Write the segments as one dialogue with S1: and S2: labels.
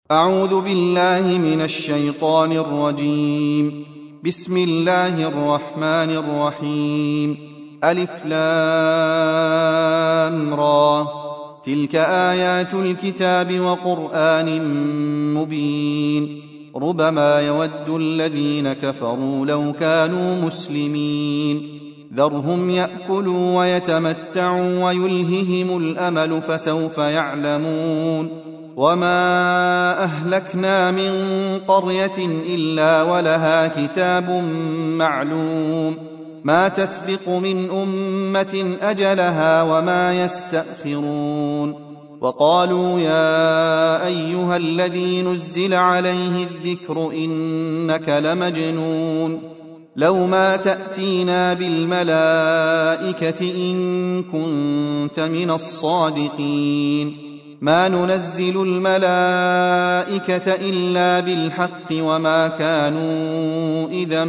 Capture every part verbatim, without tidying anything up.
S1: أعوذ بالله من الشيطان الرجيم. بسم الله الرحمن الرحيم. ألف لام را. تلك آيات الكتاب وقرآن مبين. ربما يود الذين كفروا لو كانوا مسلمين. ذرهم يأكلوا ويتمتعوا ويلههم الأمل فسوف يعلمون. وما أهلكنا من قرية إلا ولها كتاب معلوم ما تسبق من أمة أجلها وما يستأخرون. وقالوا يا أيها الذي نزل عليه الذكر إنك لمجنون لو ما تأتينا بالملائكة إن كنت من الصادقين. ما ننزل الملائكة إلا بالحق وما كانوا إذا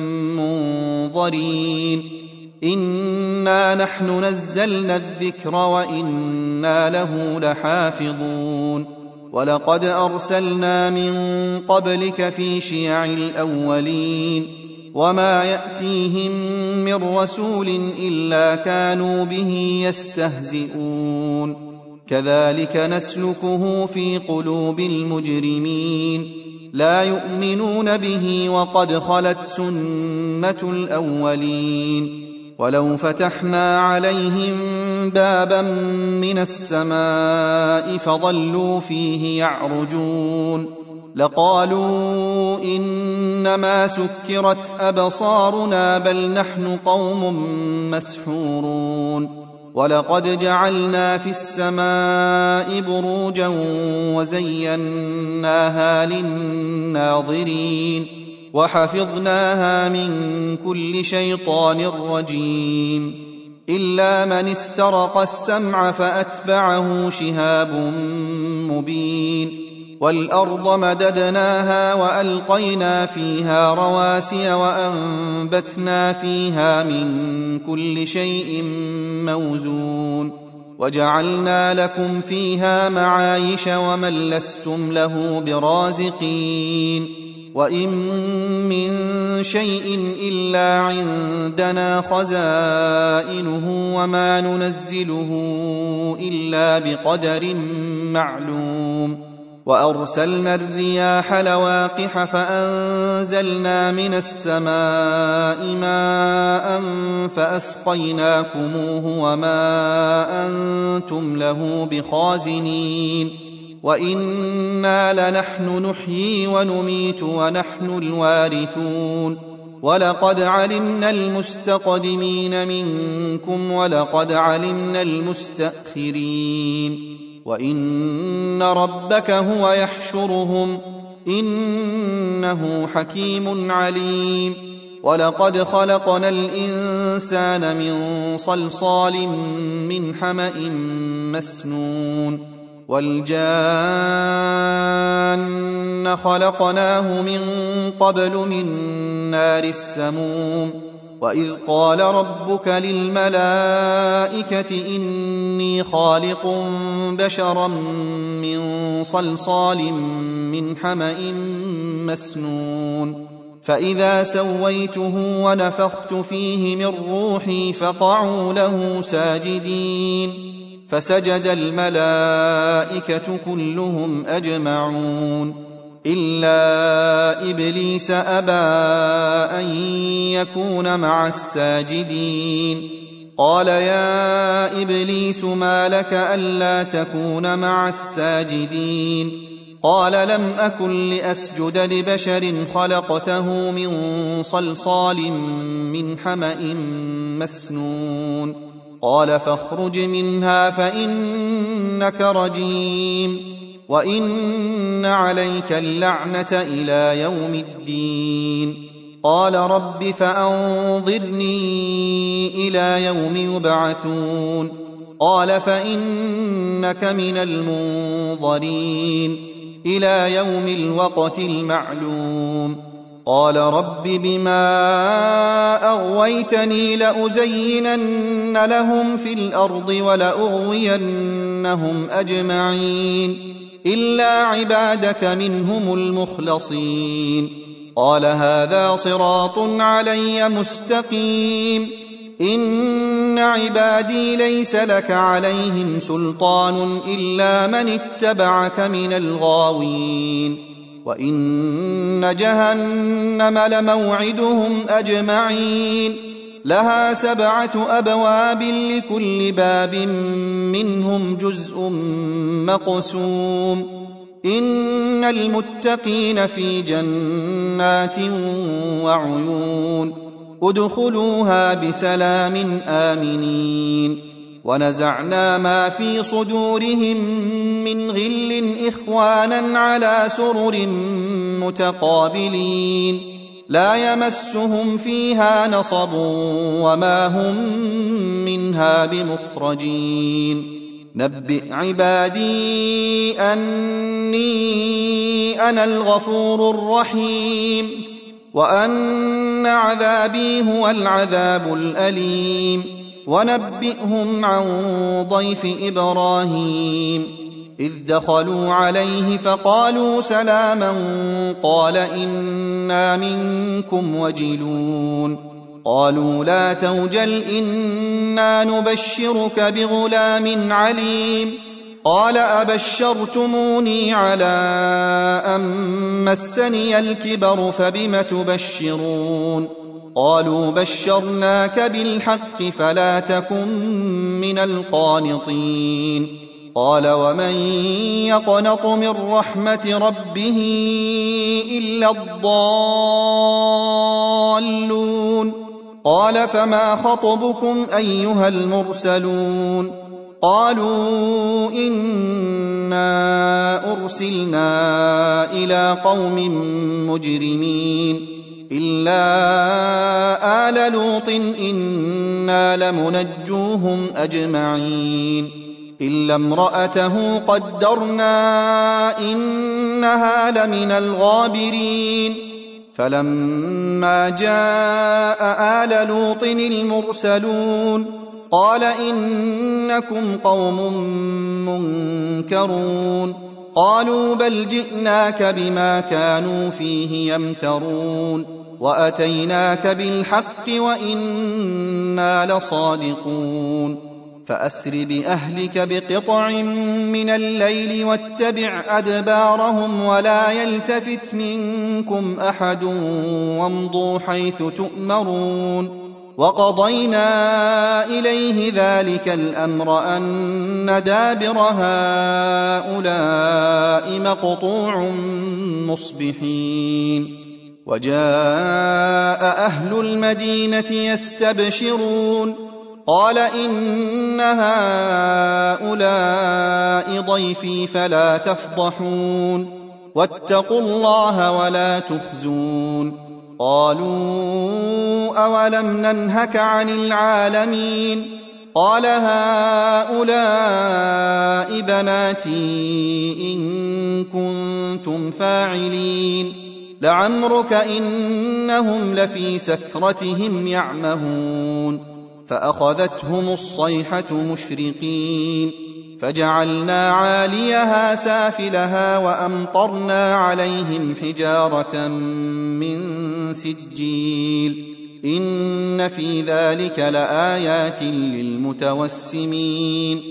S1: منظرين. إنا نحن نزلنا الذكر وإنا له لحافظون. ولقد أرسلنا من قبلك في شيع الأولين وما يأتيهم من رسول إلا كانوا به يستهزئون. كذلك نسلكه في قلوب المجرمين لا يؤمنون به وقد خلت سنة الأولين. ولو فتحنا عليهم بابا من السماء فظلوا فيه يعرجون لقالوا إنما سكرت أبصارنا بل نحن قوم مسحورون. ولقد جعلنا في السماء بروجا وزيناها للناظرين وحفظناها من كل شيطان رجيم إلا من استرق السمع فأتبعه شهاب مبين. والأرض مددناها وألقينا فيها رواسي وأنبتنا فيها من كل شيء موزون وجعلنا لكم فيها معايش ومن لستم له برازقين. وإن من شيء إلا عندنا خزائنه وما ننزله إلا بقدر معلوم. وأرسلنا الرياح لواقح فأنزلنا من السماء ماء فأسقيناكموه وما أنتم له بخازنين. وإنا لنحن نحيي ونميت ونحن الوارثون. ولقد علمنا المستقدمين منكم ولقد علمنا المستأخرين. وإن ربك هو يحشرهم إنه حكيم عليم. ولقد خلقنا الإنسان من صلصال من حمأ مسنون. والجان خلقناه من قبل من نار السموم. وإذ قال ربك للملائكة إني خالق بشرا من صلصال من حمأ مسنون. فإذا سويته ونفخت فيه من روحي فقعوا له ساجدين فسجد الملائكة كلهم أجمعون إلا إبليس أبى أن يكون مع الساجدين. قال يا إبليس ما لك ألا تكون مع الساجدين؟ قال لم أكن لأسجد لبشر خلقته من صلصال من حمأ مسنون. قال فاخرج منها فإنك رجيم وإن عليك اللعنة إلى يوم الدين. قال رب فأنظرني إلى يوم يبعثون. قال فإنك من المنظرين إلى يوم الوقت المعلوم. قال رب بما أغويتني لأزينن لهم في الأرض ولأغوينهم أجمعين إلا عبادك منهم المخلصين. قال هذا صراط علي مستقيم. إن عبادي ليس لك عليهم سلطان إلا من اتبعك من الغاوين. وإن جهنم لموعدهم أجمعين. لها سبعة أبواب لكل باب منهم جزء مقسوم. إن المتقين في جنات وعيون. ادخلوها بسلام آمنين. ونزعنا ما في صدورهم من غل إخوانا على سرر متقابلين. لا يمسهم فيها نصب وما هم منها بمخرجين. نبئ عبادي أني أنا الغفور الرحيم وأن عذابي هو العذاب الأليم. ونبئهم عن ضيف إبراهيم إذ دخلوا عليه فقالوا سلاما قال إنا منكم وجلون. قالوا لا توجل إنا نبشرك بغلام عليم. قال أبشرتموني على أن مسني الكبر فبم تبشرون. قالوا بشرناك بالحق فلا تكن من القانطين. قال ومن يقنط من رحمة ربه إلا الضالون. قال فما خطبكم أيها المرسلون. قالوا إنا أرسلنا إلى قوم مجرمين إلا آل لوط إنا لمنجوهم أجمعين إلا امرأته قدرنا إنها لمن الغابرين. فلما جاء آل لوط المرسلون قال إنكم قوم منكرون. قالوا بل جئناك بما كانوا فيه يمترون وأتيناك بالحق وإنا لصادقون. فأسر بأهلك بقطع من الليل واتبع أدبارهم ولا يلتفت منكم أحد وامضوا حيث تؤمرون. وقضينا إليه ذلك الأمر أن دابر هؤلاء مقطوع مصبحين. وجاء أهل المدينة يستبشرون قال إن هؤلاء ضيفي فلا تفضحون واتقوا الله ولا تخزون. قالوا أولم ننهك عن العالمين. قال هؤلاء بناتي إن كنتم فاعلين. لعمرك إنهم لفي سكرتهم يعمهون. فأخذتهم الصيحة مشرقين فجعلنا عاليها سافلها وأمطرنا عليهم حجارة من سجيل. إن في ذلك لآيات للمتوسمين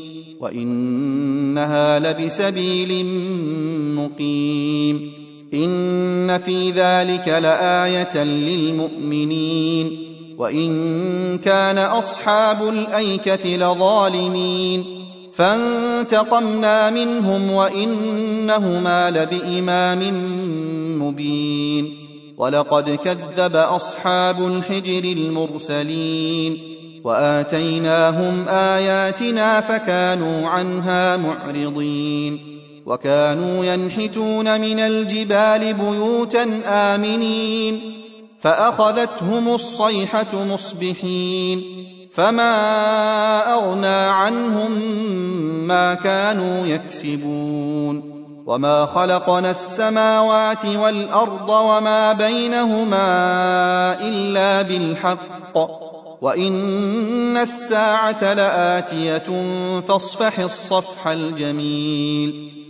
S1: وإنها لبسبيل مقيم. إن في ذلك لآية للمؤمنين وإن كان أصحاب الأيكة لظالمين. فانتقمنا منهم وإنهما لبإمام مبين. ولقد كذب أصحاب الحجر المرسلين وآتيناهم آياتنا فكانوا عنها معرضين. وكانوا ينحتون من الجبال بيوتا آمنين فأخذتهم الصيحة مصبحين فما أغنى عنهم ما كانوا يكسبون. وما خلقنا السماوات والأرض وما بينهما إلا بالحق وإن الساعة لآتية فاصفح الصفح الجميل.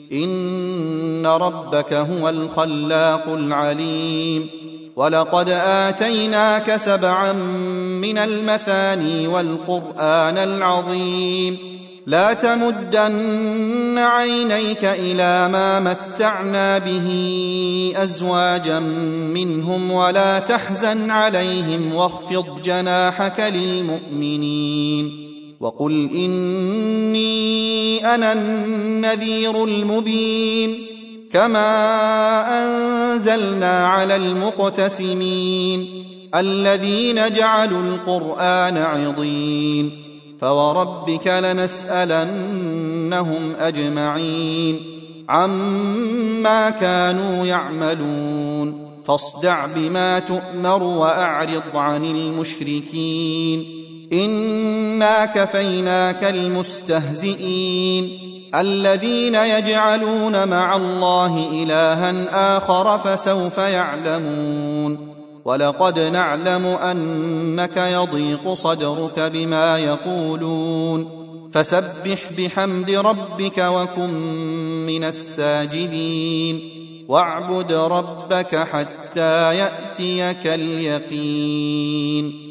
S1: إن ربك هو الخلاق العليم ولقد آتيناك سبعا من المثاني والقرآن العظيم لا تمدن عينيك إلى ما متعنا به أزواجا منهم ولا تحزن عليهم واخفض جناحك للمؤمنين وقل إني أنا النذير المبين كما أنزلنا على المقتسمين الذين جعلوا القرآن عضين فوربك لنسألنهم أجمعين عما كانوا يعملون فاصدع بما تؤمر وأعرض عن المشركين إنا كفيناك المستهزئين الذين يجعلون مع الله إلها آخر فسوف يعلمون ولقد نعلم أنك يضيق صدرك بما يقولون فسبح بحمد ربك وكن من الساجدين واعبد ربك حتى يأتيك اليقين